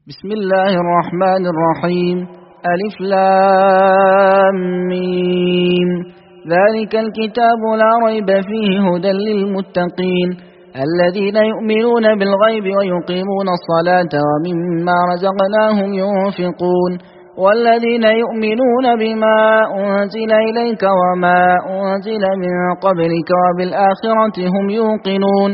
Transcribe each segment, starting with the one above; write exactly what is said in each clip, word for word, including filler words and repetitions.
بسم الله الرحمن الرحيم. ألف لام ميم. ذلك الكتاب لا ريب فيه هدى للمتقين الذين يؤمنون بالغيب ويقيمون الصلاة ومما رزقناهم ينفقون والذين يؤمنون بما أنزل إليك وما أنزل من قبلك وبالآخرة هم يوقنون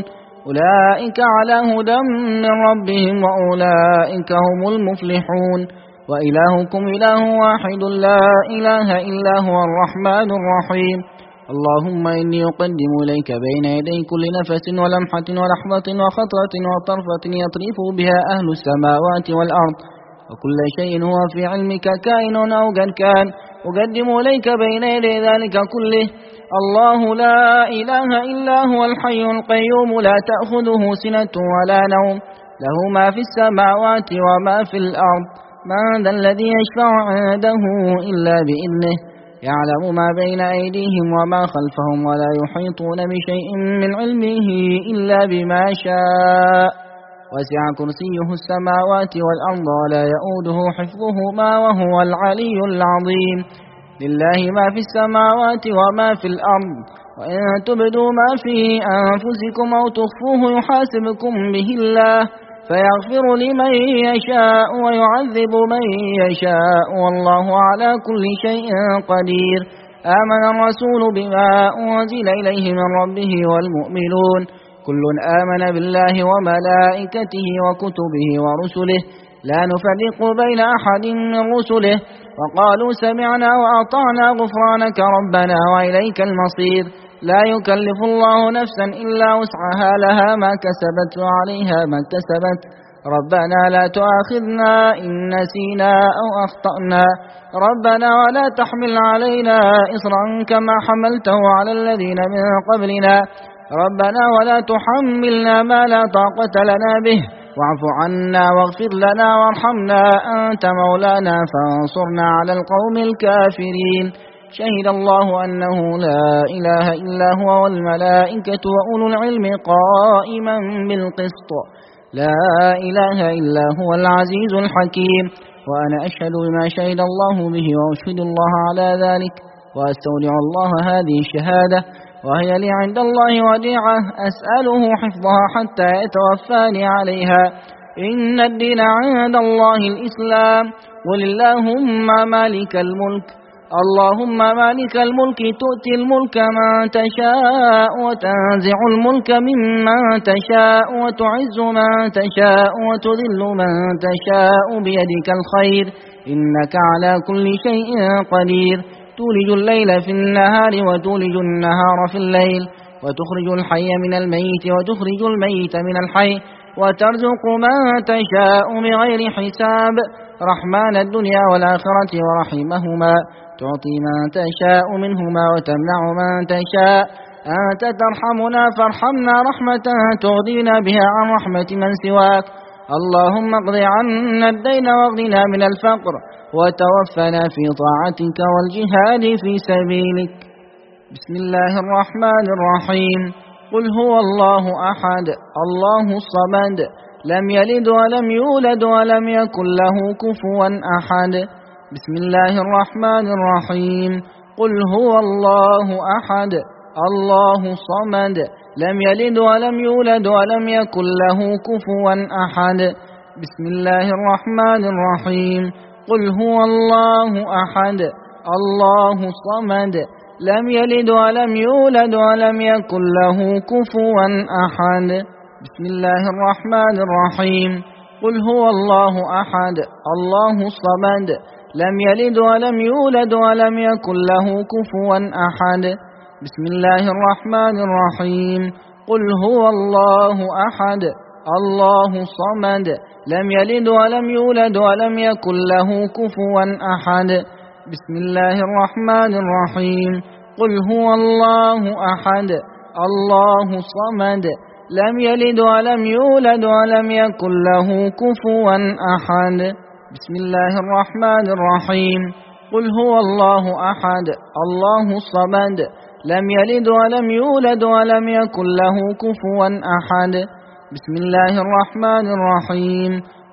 أولئك على هدى من ربهم وأولئك هم المفلحون. وإلهكم إله واحد لا إله إلا هو الرحمن الرحيم. اللهم إني أقدم إليك بين يدي كل نفس ولمحة ولحظة وخطرة وطرفة يطرف بها أهل السماوات والأرض وكل شيء هو في علمك كائن أو قد كان. أقدم إليك بين يدي ذلك كله الله لا إله إلا هو الحي القيوم لا تأخذه سنة ولا نوم له ما في السماوات وما في الأرض. من ذا الذي يشفع عنده إلا بإذنه يعلم ما بين أيديهم وما خلفهم ولا يحيطون بشيء من علمه إلا بما شاء وسع كرسيه السماوات والأرض ولا يؤوده حفظهما وهو العلي العظيم. لله ما في السماوات وما في الأرض وإن تبدوا ما في أنفسكم أو تخفوه يحاسبكم به الله فيغفر لمن يشاء ويعذب من يشاء والله على كل شيء قدير. آمن الرسول بما أنزل إليه من ربه والمؤمنون كل آمن بالله وملائكته وكتبه ورسله لا نفرق بين أحد من رسله وقالوا سمعنا وأطعنا غفرانك ربنا وإليك المصير. لا يكلف الله نفسا إلا وسعها لها ما كسبت وعليها ما اكتسبت. ربنا لا تؤاخذنا إن نسينا أو أخطأنا ربنا ولا تحمل علينا إصرا كما حملته على الذين من قبلنا ربنا ولا تحملنا ما لا طاقة لنا به واعف عنا واغفر لنا وارحمنا أنت مولانا فانصرنا على القوم الكافرين. شهد الله أنه لا إله إلا هو والملائكة وأولو العلم قائما بالقسط لا إله إلا هو العزيز الحكيم. وأنا أشهد بما شهد الله به وأشهد الله على ذلك وأستودع الله هذه الشهادة وهي لي عند الله وديعة أسأله حفظها حتى يتوفاني عليها. إن الدين عند الله الإسلام. قل اللهم مالك الملك اللهم مالك الملك تؤتي الملك من تشاء وتنزع الملك ممن تشاء وتعز من تشاء وتذل من تشاء بيدك الخير إنك على كل شيء قدير. تولج الليل في النهار وتولج النهار في الليل وتخرج الحي من الميت وتخرج الميت من الحي وترزق من تشاء بغير حساب. رحمن الدنيا والآخرة ورحمهما تعطي من تشاء منهما وتمنع من تشاء. أنت ترحمنا فارحمنا رحمة تغنينا بها عن رحمة من سواك. اللهم اقض عنا الدين واغننا من الفقر وتوفنا في طاعتك والجهاد في سبيلك. بسم الله الرحمن الرحيم. قل هو الله أحد الله الصمد لم يلد ولم يولد ولم يكن له كفوا أحد. بسم الله الرحمن الرحيم. قل هو الله أحد الله الصمد لم يلد ولم يولد ولم يكن له كفوا أحد. بسم الله الرحمن الرحيم. قل هو الله أحد الله الصمد لم يلد ولم يولد ولم يكن له كفوا أحد. بسم الله الرحمن الرحيم. قل هو الله أحد الله الصمد لم يلد ولم يولد ولم يكن له كفوا أحد. بسم الله الرحمن الرحيم. قل هو الله أحد الله الصمد لم يلد ولم يولد ولم يكن له كفوا أحد. بسم الله الرحمن الرحيم. قل هو الله أحد الله الصمد لم يلد ولم يولد ولم يكن له كفوا أحد. بسم الله الرحمن الرحيم. قل هو الله أحد الله الصمد لم يلد ولم يولد ولم يكن له كفوا أحد. بسم الله الرحمن الرحيم.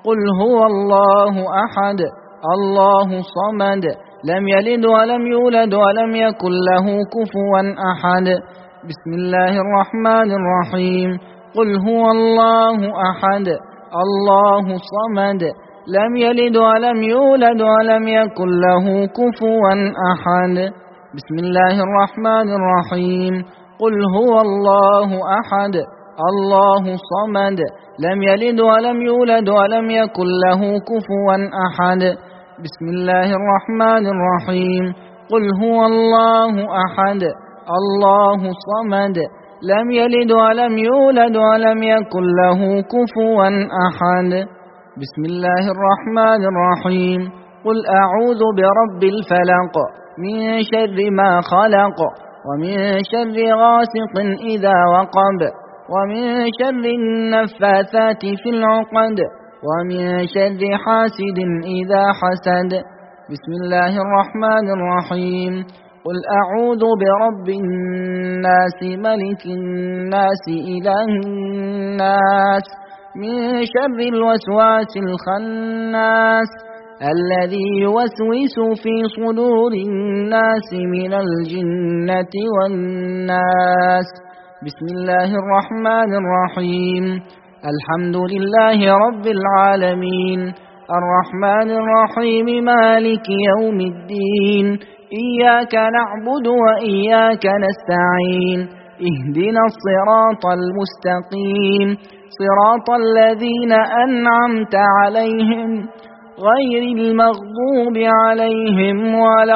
قل هو الله أحد الله الصمد لم يلد ولم يولد ولم يكن له كفوا أحد. بسم الله الرحمن الرحيم. قل هو الله أحد الله الصمد لم يلد ولم يولد ولم يكن له كفوا أحد. بسم الله الرحمن الرحيم. قل هو الله أحد الله الصمد لم يلد ولم يولد ولم يكن له كفوا أحد. بسم الله الرحمن الرحيم. قل هو الله أحد الله الصمد لم يلد ولم يولد ولم يكن له كفوا أحد. بسم الله الرحمن الرحيم. قل أعوذ برب الفلق من شر ما خلق ومن شر غاسق إذا وقب ومن شر النفاثات في العقد ومن شر حاسد إذا حسد. بسم الله الرحمن الرحيم. قل أعوذ برب الناس ملك الناس إله الناس من شر الوسواس الخناس الذي يوسوس في صدور الناس من الجنة والناس. بسم الله الرحمن الرحيم. الحمد لله رب العالمين الرحمن الرحيم مالك يوم الدين إياك نعبد وإياك نستعين اهدنا الصراط المستقيم صراط الذين أنعمت عليهم غير المغضوب عليهم ولا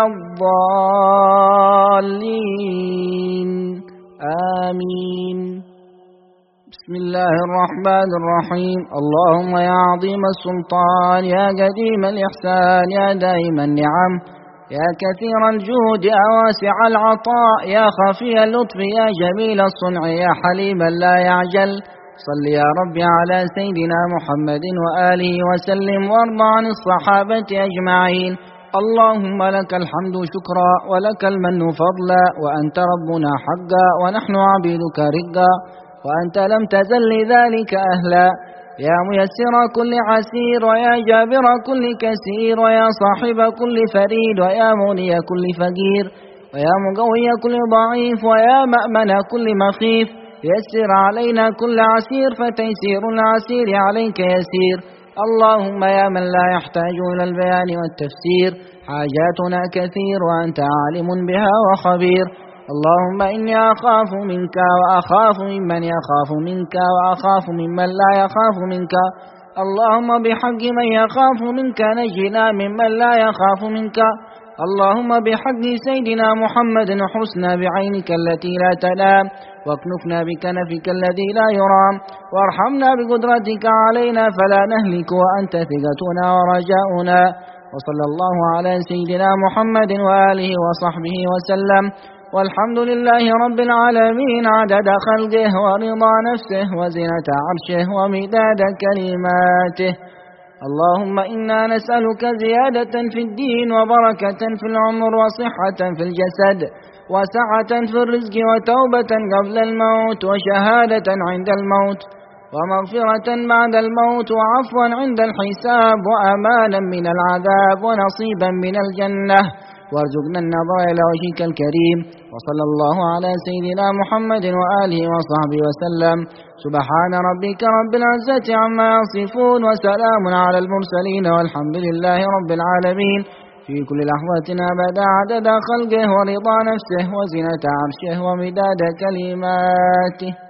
الضالين آمين. بسم الله الرحمن الرحيم. اللهم يا عظيم السلطان يا قديم الإحسان يا دائم النعم يا كثير الجود يا واسع العطاء يا خفي اللطف يا جميل الصنع يا حليما لا يعجل صل يا رب على سيدنا محمد وآله وسلم وارض عن الصحابة أجمعين. اللهم لك الحمد شكرا ولك المن فضلا وأنت ربنا حقا ونحن عبيدك رقا وأنت لم تزل لذلك أهلا يا ميسر كل عسير ويا جابر كل كسير ويا صاحب كل فريد ويا مغني كل فقير ويا مقوي كل ضعيف ويا مأمن كل مخيف يسر علينا كل عسير فتيسير العسير عليك يسير. اللهم يا من لا يحتاج إلى البيان والتفسير حاجاتنا كثير وأنت عالم بها وخبير. اللهم إني أخاف منك وأخاف ممن يخاف منك وأخاف ممن لا يخاف منك. اللهم بحق من يخاف منك نجنا ممن لا يخاف منك. اللهم بحق سيدنا محمد احرسنا بعينك التي لا تنام واكنفنا بكنفك الذي لا يرام وارحمنا بقدرتك علينا فلا نهلك وأنت ثقتنا ورجاؤنا. وصلى الله على سيدنا محمد وآله وصحبه وسلم والحمد لله رب العالمين عدد خلقه ورضا نفسه وزنة عرشه ومداد كلماته. اللهم إنا نسألك زيادة في الدين وبركة في العمر وصحة في الجسد وسعة في الرزق وتوبة قبل الموت وشهادة عند الموت ومغفرة بعد الموت وعفوا عند الحساب وأمانا من العذاب ونصيبا من الجنة وارزقنا النظر إلى وجهك الكريم. وصلى الله على سيدنا محمد وآله وصحبه وسلم. سبحان ربك رب العزة عما يصفون وسلام على المرسلين والحمد لله رب العالمين في كل لحظة أبدا عدد خلقه ورضا نفسه وزنة عرشه ومداد كلماته.